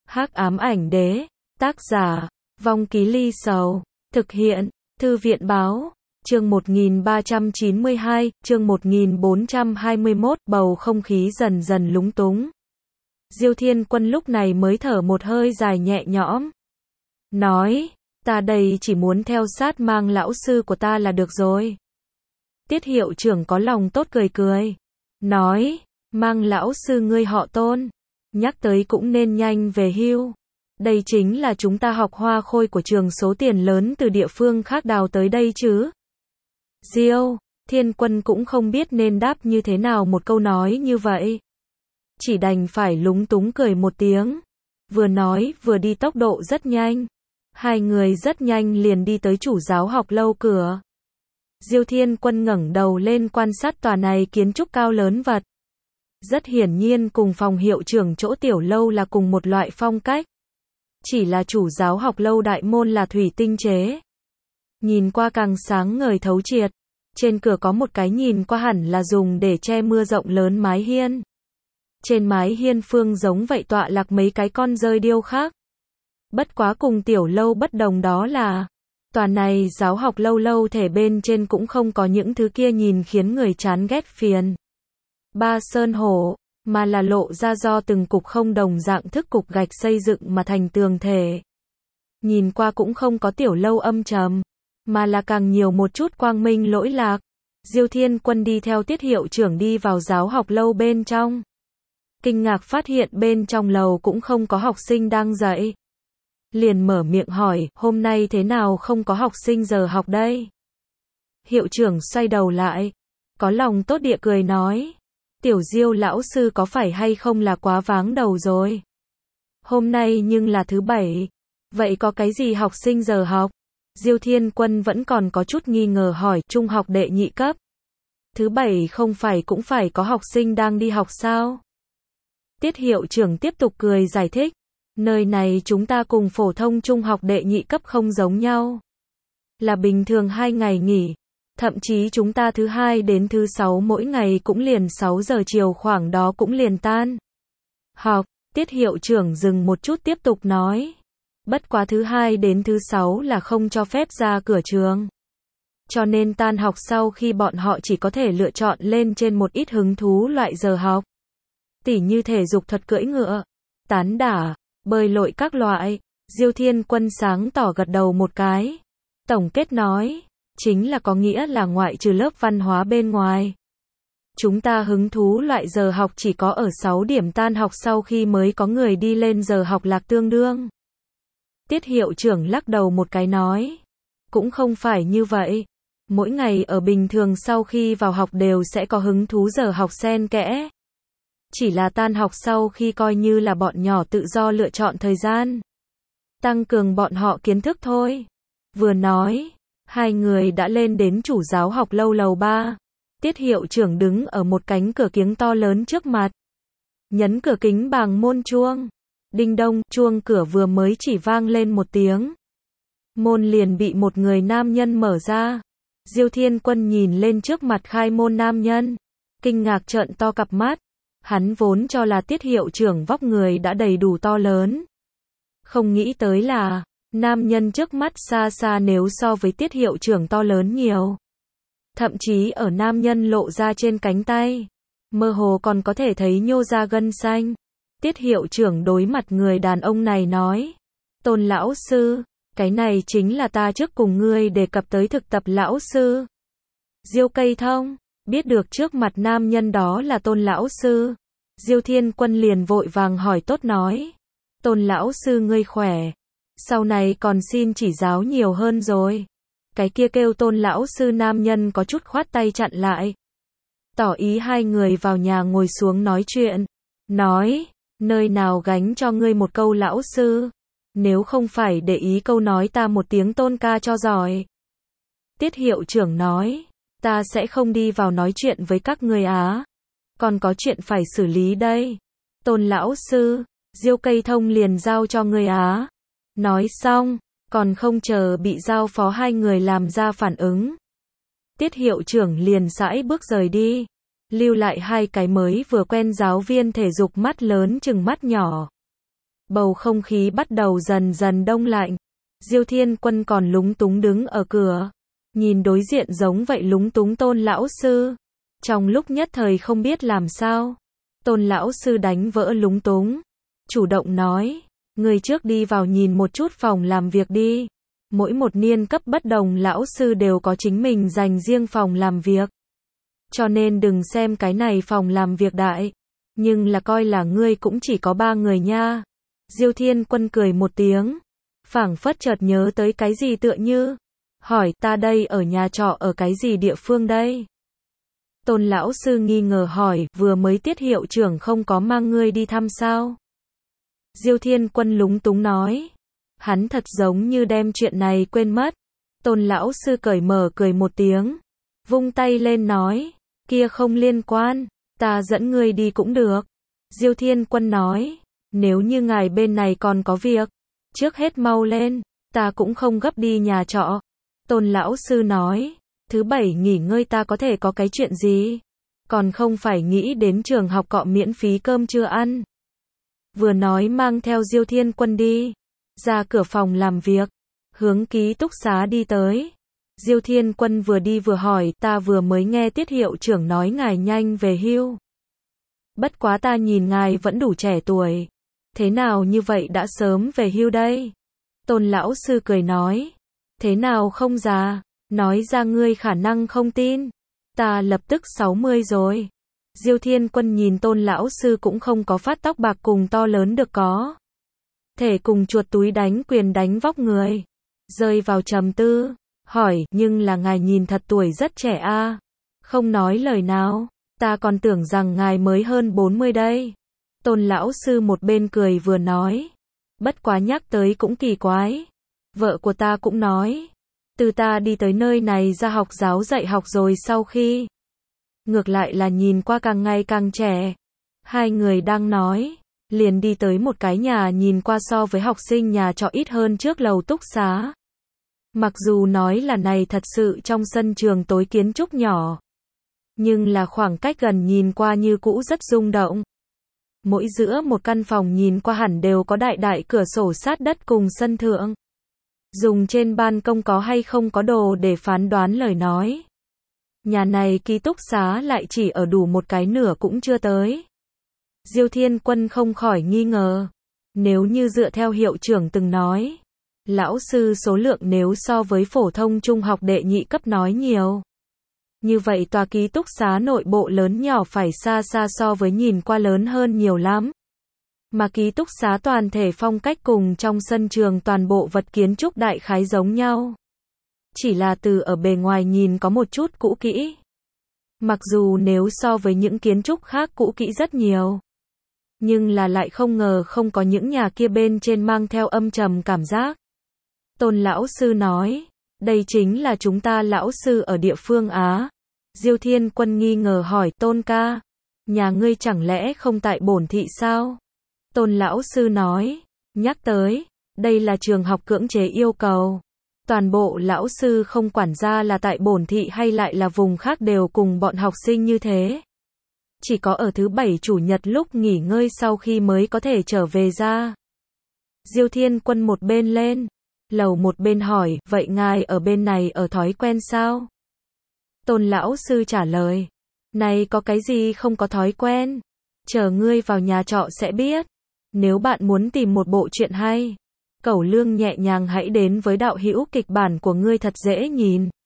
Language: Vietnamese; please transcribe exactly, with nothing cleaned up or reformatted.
Hắc ám ảnh đế, tác giả, Vong Ký Ly Sầu, thực hiện, Thư viện báo, chương một nghìn ba trăm chín mươi hai, chương một nghìn bốn trăm hai mươi mốt, bầu không khí dần dần lúng túng. Diêu Thiên Quân lúc này mới thở một hơi dài nhẹ nhõm. Nói, ta đây chỉ muốn theo sát Mang lão sư của ta là được rồi. Tiết hiệu trưởng có lòng tốt cười cười. Nói, Mang lão sư ngươi họ Tôn. Nhắc tới cũng nên nhanh về hưu. Đây chính là chúng ta học hoa khôi của trường số tiền lớn từ địa phương khác đào tới đây chứ. Diêu Thiên Quân cũng không biết nên đáp như thế nào một câu nói như vậy. Chỉ đành phải lúng túng cười một tiếng. Vừa nói vừa đi tốc độ rất nhanh. Hai người rất nhanh liền đi tới chủ giáo học lâu cửa. Diêu Thiên Quân ngẩng đầu lên quan sát tòa này kiến trúc cao lớn vật. Rất hiển nhiên cùng phòng hiệu trưởng chỗ tiểu lâu là cùng một loại phong cách. Chỉ là chủ giáo học lâu đại môn là thủy tinh chế. Nhìn qua càng sáng ngời thấu triệt. Trên cửa có một cái nhìn qua hẳn là dùng để che mưa rộng lớn mái hiên. Trên mái hiên phương giống vậy tọa lạc mấy cái con dơi điêu khác. Bất quá cùng tiểu lâu bất đồng đó là, tòa này giáo học lâu lâu thể bên trên cũng không có những thứ kia nhìn khiến người chán ghét phiền. Ba sơn hổ, mà là lộ ra do từng cục không đồng dạng thức cục gạch xây dựng mà thành tường thể. Nhìn qua cũng không có tiểu lâu âm trầm, mà là càng nhiều một chút quang minh lỗi lạc. Diêu Thiên Quân đi theo tiết hiệu trưởng đi vào giáo học lâu bên trong. Kinh ngạc phát hiện bên trong lầu cũng không có học sinh đang dạy. Liền mở miệng hỏi, hôm nay thế nào không có học sinh giờ học đây? Hiệu trưởng xoay đầu lại, có lòng tốt địa cười nói, tiểu Diêu lão sư có phải hay không là quá váng đầu rồi? Hôm nay nhưng là thứ bảy, vậy có cái gì học sinh giờ học? Diêu Thiên Quân vẫn còn có chút nghi ngờ hỏi, trung học đệ nhị cấp. Thứ bảy không phải cũng phải có học sinh đang đi học sao? Tiết hiệu trưởng tiếp tục cười giải thích. Nơi này chúng ta cùng phổ thông trung học đệ nhị cấp không giống nhau. Là bình thường hai ngày nghỉ. Thậm chí chúng ta thứ hai đến thứ sáu mỗi ngày cũng liền sáu giờ chiều khoảng đó cũng liền tan. Học, tiết hiệu trưởng dừng một chút tiếp tục nói. Bất quá thứ hai đến thứ sáu là không cho phép ra cửa trường. Cho nên tan học sau khi bọn họ chỉ có thể lựa chọn lên trên một ít hứng thú loại giờ học. Tỉ như thể dục thuật cưỡi ngựa, tán đả, bơi lội các loại. Diêu Thiên Quân sáng tỏ gật đầu một cái. Tổng kết nói, chính là có nghĩa là ngoại trừ lớp văn hóa bên ngoài. Chúng ta hứng thú loại giờ học chỉ có ở sáu điểm tan học sau khi mới có người đi lên giờ học lạc tương đương. Tiết hiệu trưởng lắc đầu một cái nói, cũng không phải như vậy. Mỗi ngày ở bình thường sau khi vào học đều sẽ có hứng thú giờ học xen kẽ. Chỉ là tan học sau khi coi như là bọn nhỏ tự do lựa chọn thời gian. Tăng cường bọn họ kiến thức thôi. Vừa nói, hai người đã lên đến chủ giáo học lâu lầu ba. Tiết hiệu trưởng đứng ở một cánh cửa kiếng to lớn trước mặt. Nhấn cửa kính bằng môn chuông. Đinh đông, chuông cửa vừa mới chỉ vang lên một tiếng. Môn liền bị một người nam nhân mở ra. Diêu Thiên Quân nhìn lên trước mặt khai môn nam nhân. Kinh ngạc trợn to cặp mắt. Hắn vốn cho là tiết hiệu trưởng vóc người đã đầy đủ to lớn. Không nghĩ tới là, nam nhân trước mắt xa xa nếu so với tiết hiệu trưởng to lớn nhiều. Thậm chí ở nam nhân lộ ra trên cánh tay, mơ hồ còn có thể thấy nhô ra gân xanh. Tiết hiệu trưởng đối mặt người đàn ông này nói, Tôn lão sư, cái này chính là ta trước cùng ngươi đề cập tới thực tập lão sư. Diêu Cây Thông. Biết được trước mặt nam nhân đó là Tôn lão sư. Diêu Thiên Quân liền vội vàng hỏi tốt nói. Tôn lão sư ngươi khỏe. Sau này còn xin chỉ giáo nhiều hơn rồi. Cái kia kêu Tôn lão sư nam nhân có chút khoát tay chặn lại. Tỏ ý hai người vào nhà ngồi xuống nói chuyện. Nói, nơi nào gánh cho ngươi một câu lão sư. Nếu không phải để ý câu nói ta một tiếng Tôn ca cho giỏi. Tiết hiệu trưởng nói. Ta sẽ không đi vào nói chuyện với các ngươi á. Còn có chuyện phải xử lý đây. Tôn lão sư, Diêu Cây Thông liền giao cho ngươi á. Nói xong, còn không chờ bị giao phó hai người làm ra phản ứng. Tiết hiệu trưởng liền sải bước rời đi. Lưu lại hai cái mới vừa quen giáo viên thể dục mắt lớn chừng mắt nhỏ. Bầu không khí bắt đầu dần dần đông lạnh. Diêu Thiên Quân còn lúng túng đứng ở cửa, nhìn đối diện giống vậy lúng túng Tôn lão sư. Trong lúc nhất thời không biết làm sao, Tôn lão sư đánh vỡ lúng túng, chủ động nói, người trước đi vào nhìn một chút phòng làm việc đi. Mỗi một niên cấp bất đồng lão sư đều có chính mình dành riêng phòng làm việc. Cho nên đừng xem cái này phòng làm việc đại, nhưng là coi là ngươi cũng chỉ có ba người nha. Diêu Thiên Quân cười một tiếng, phảng phất chợt nhớ tới cái gì tựa như, hỏi ta đây ở nhà trọ ở cái gì địa phương đây? Tôn lão sư nghi ngờ hỏi, vừa mới Tiết hiệu trưởng không có mang ngươi đi thăm sao? Diêu Thiên Quân lúng túng nói, hắn thật giống như đem chuyện này quên mất. Tôn lão sư cởi mở cười một tiếng, vung tay lên nói, kia không liên quan, ta dẫn ngươi đi cũng được. Diêu Thiên Quân nói, nếu như ngài bên này còn có việc, trước hết mau lên, ta cũng không gấp đi nhà trọ. Tôn lão sư nói, thứ bảy nghỉ ngơi ta có thể có cái chuyện gì, còn không phải nghĩ đến trường học cọ miễn phí cơm trưa ăn. Vừa nói mang theo Diêu Thiên Quân đi, ra cửa phòng làm việc, hướng ký túc xá đi tới. Diêu Thiên Quân vừa đi vừa hỏi, ta vừa mới nghe Tiết hiệu trưởng nói ngài nhanh về hưu. Bất quá ta nhìn ngài vẫn đủ trẻ tuổi, thế nào như vậy đã sớm về hưu đây? Tôn lão sư cười nói, thế nào không già, nói ra ngươi khả năng không tin, ta lập tức sáu mươi rồi. Diêu Thiên Quân nhìn Tôn lão sư cũng không có phát tóc bạc cùng to lớn được có thể cùng chuột túi đánh quyền đánh vóc người, rơi vào trầm tư, hỏi, nhưng là ngài nhìn thật tuổi rất trẻ a. Không nói lời nào, ta còn tưởng rằng ngài mới hơn bốn mươi đây. Tôn lão sư một bên cười vừa nói, bất quá nhắc tới cũng kỳ quái, vợ của ta cũng nói, từ ta đi tới nơi này ra học giáo dạy học rồi sau khi, ngược lại là nhìn qua càng ngày càng trẻ. Hai người đang nói, liền đi tới một cái nhà nhìn qua so với học sinh nhà trọ ít hơn trước lầu túc xá. Mặc dù nói là này thật sự trong sân trường tối kiến trúc nhỏ, nhưng là khoảng cách gần nhìn qua như cũ rất rung động. Mỗi giữa một căn phòng nhìn qua hẳn đều có đại đại cửa sổ sát đất cùng sân thượng. Dùng trên ban công có hay không có đồ để phán đoán lời nói. Nhà này ký túc xá lại chỉ ở đủ một cái nửa cũng chưa tới. Diêu Thiên Quân không khỏi nghi ngờ. Nếu như dựa theo hiệu trưởng từng nói, lão sư số lượng nếu so với phổ thông trung học đệ nhị cấp nói nhiều, như vậy tòa ký túc xá nội bộ lớn nhỏ phải xa xa so với nhìn qua lớn hơn nhiều lắm. Mà ký túc xá toàn thể phong cách cùng trong sân trường toàn bộ vật kiến trúc đại khái giống nhau. Chỉ là từ ở bề ngoài nhìn có một chút cũ kỹ. Mặc dù nếu so với những kiến trúc khác cũ kỹ rất nhiều, nhưng là lại không ngờ không có những nhà kia bên trên mang theo âm trầm cảm giác. Tôn lão sư nói, đây chính là chúng ta lão sư ở địa phương Á. Diêu Thiên Quân nghi ngờ hỏi, Tôn ca, nhà ngươi chẳng lẽ không tại Bổn thị sao? Tôn lão sư nói, nhắc tới, đây là trường học cưỡng chế yêu cầu. Toàn bộ lão sư không quản ra là tại Bổn thị hay lại là vùng khác đều cùng bọn học sinh như thế. Chỉ có ở thứ bảy chủ nhật lúc nghỉ ngơi sau khi mới có thể trở về ra. Diêu Thiên Quân một bên lên lầu một bên hỏi, vậy ngài ở bên này ở thói quen sao? Tôn lão sư trả lời, này có cái gì không có thói quen, chờ ngươi vào nhà trọ sẽ biết. Nếu bạn muốn tìm một bộ truyện hay, cẩu lương nhẹ nhàng hãy đến với đạo hữu kịch bản của ngươi thật dễ nhìn.